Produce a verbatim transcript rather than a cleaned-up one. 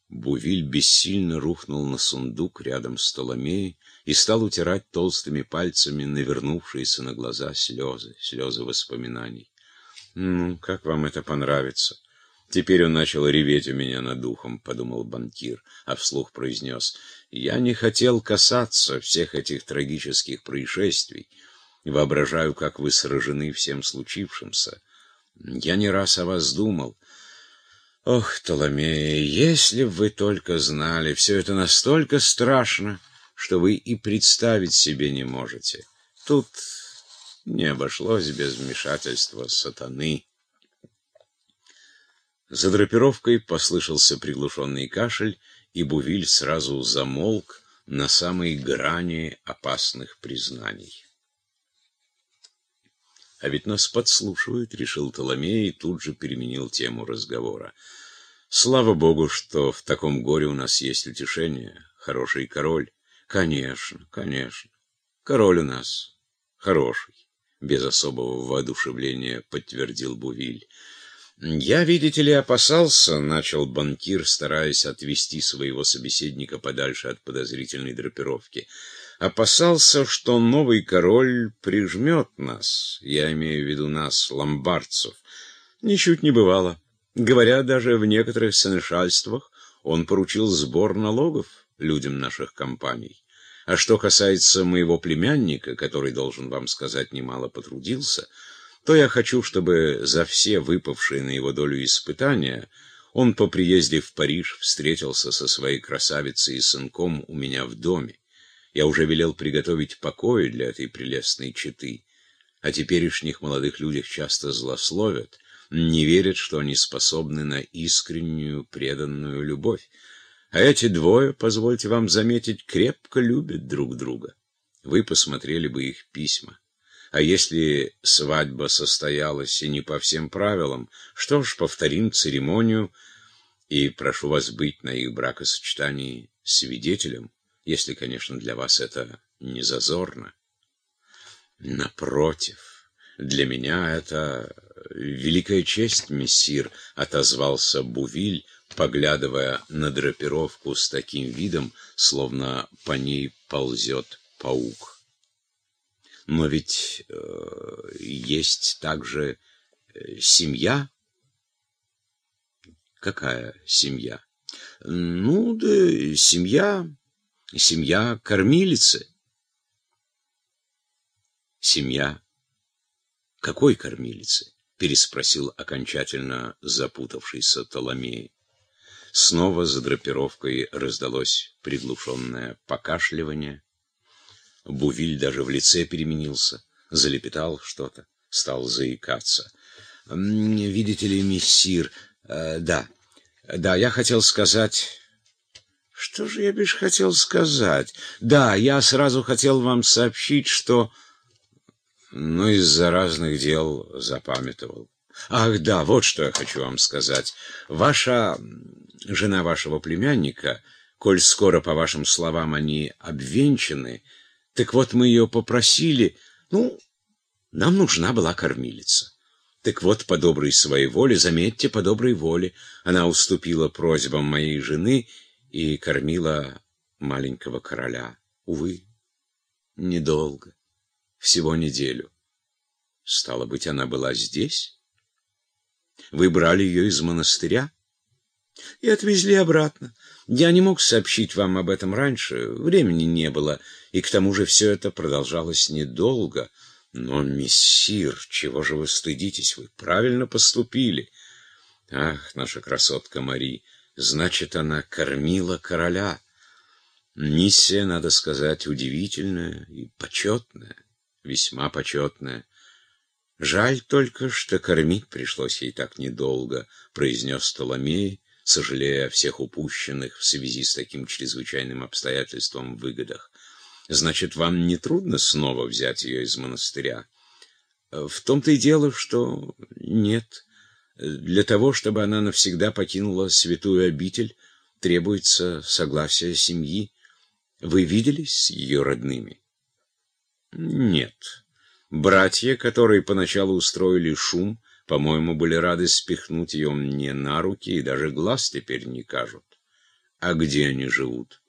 Бувиль бессильно рухнул на сундук рядом с Толомеей и стал утирать толстыми пальцами навернувшиеся на глаза слезы, слезы воспоминаний. «Ну, как вам это понравится?» «Теперь он начал реветь у меня над ухом», — подумал банкир, а вслух произнес: «Я не хотел касаться всех этих трагических происшествий. Воображаю, как вы сражены всем случившимся. Я не раз о вас думал. Ох, Толомея, если б вы только знали, все это настолько страшно, что вы и представить себе не можете. Тут не обошлось без вмешательства сатаны». За драпировкой послышался приглушенный кашель, и Бувиль сразу замолк на самой грани опасных признаний. «А ведь нас подслушивают», — решил Толомей и тут же переменил тему разговора. «Слава Богу, что в таком горе у нас есть утешение. Хороший король». «Конечно, конечно. Король у нас хороший», — без особого воодушевления подтвердил Бувиль. «Я, видите ли, опасался», — начал банкир, стараясь отвести своего собеседника подальше от подозрительной драпировки. «Опасался, что новый король прижмет нас, я имею в виду нас, ломбардцев. Ничуть не бывало. Говоря, даже в некоторых сенешальствах он поручил сбор налогов людям наших компаний. А что касается моего племянника, который, должен вам сказать, немало потрудился, то я хочу, чтобы за все выпавшие на его долю испытания он по приезде в Париж встретился со своей красавицей и сынком у меня в доме. Я уже велел приготовить покои для этой прелестной четы. О теперешних молодых людях часто злословят, не верят, что они способны на искреннюю преданную любовь. А эти двое, позвольте вам заметить, крепко любят друг друга. Вы посмотрели бы их письма. А если свадьба состоялась и не по всем правилам, что ж, повторим церемонию, и прошу вас быть на их бракосочетании свидетелем, если, конечно, для вас это не зазорно. Напротив, для меня это великая честь, мессир, — отозвался Бувиль, поглядывая на драпировку с таким видом, словно по ней ползет паук. Но ведь э, есть также э, семья. Какая семья? Ну, да семья, семья кормилицы. Семья какой кормилицы? Переспросил окончательно запутавшийся Толомей. Снова за драпировкой раздалось приглушенное покашливание. Бувиль даже в лице переменился, залепетал что-то, стал заикаться. «Видите ли, мессир, э, да, да, я хотел сказать...» «Что же я бишь хотел сказать? Да, я сразу хотел вам сообщить, что...» «Ну, из-за разных дел запамятовал. Ах, да, вот что я хочу вам сказать. Ваша жена вашего племянника, коль скоро, по вашим словам, они обвенчаны, так вот мы ее попросили, ну, нам нужна была кормилица. Так вот, по доброй своей воле, заметьте, по доброй воле, она уступила просьбам моей жены и кормила маленького короля. Увы, недолго, всего неделю. Стало быть, она была здесь? Вы брали ее из монастыря и отвезли обратно. Я не мог сообщить вам об этом раньше, времени не было, и к тому же все это продолжалось недолго. Но, мессир, чего же вы стыдитесь? Вы правильно поступили. Ах, наша красотка Мари, значит, она кормила короля. Миссия, надо сказать, удивительная и почетная, весьма почетная. Жаль только, что кормить пришлось ей так недолго, произнес Толомей, сожалея о всех упущенных в связи с таким чрезвычайным обстоятельством выгодах. Значит, вам не трудно снова взять ее из монастыря? В том-то и дело, что нет. Для того, чтобы она навсегда покинула святую обитель, требуется согласие семьи. Вы виделись с ее родными? Нет. Братья, которые поначалу устроили шум, по-моему, были рады спихнуть ее мне на руки и даже глаз теперь не кажут. А где они живут?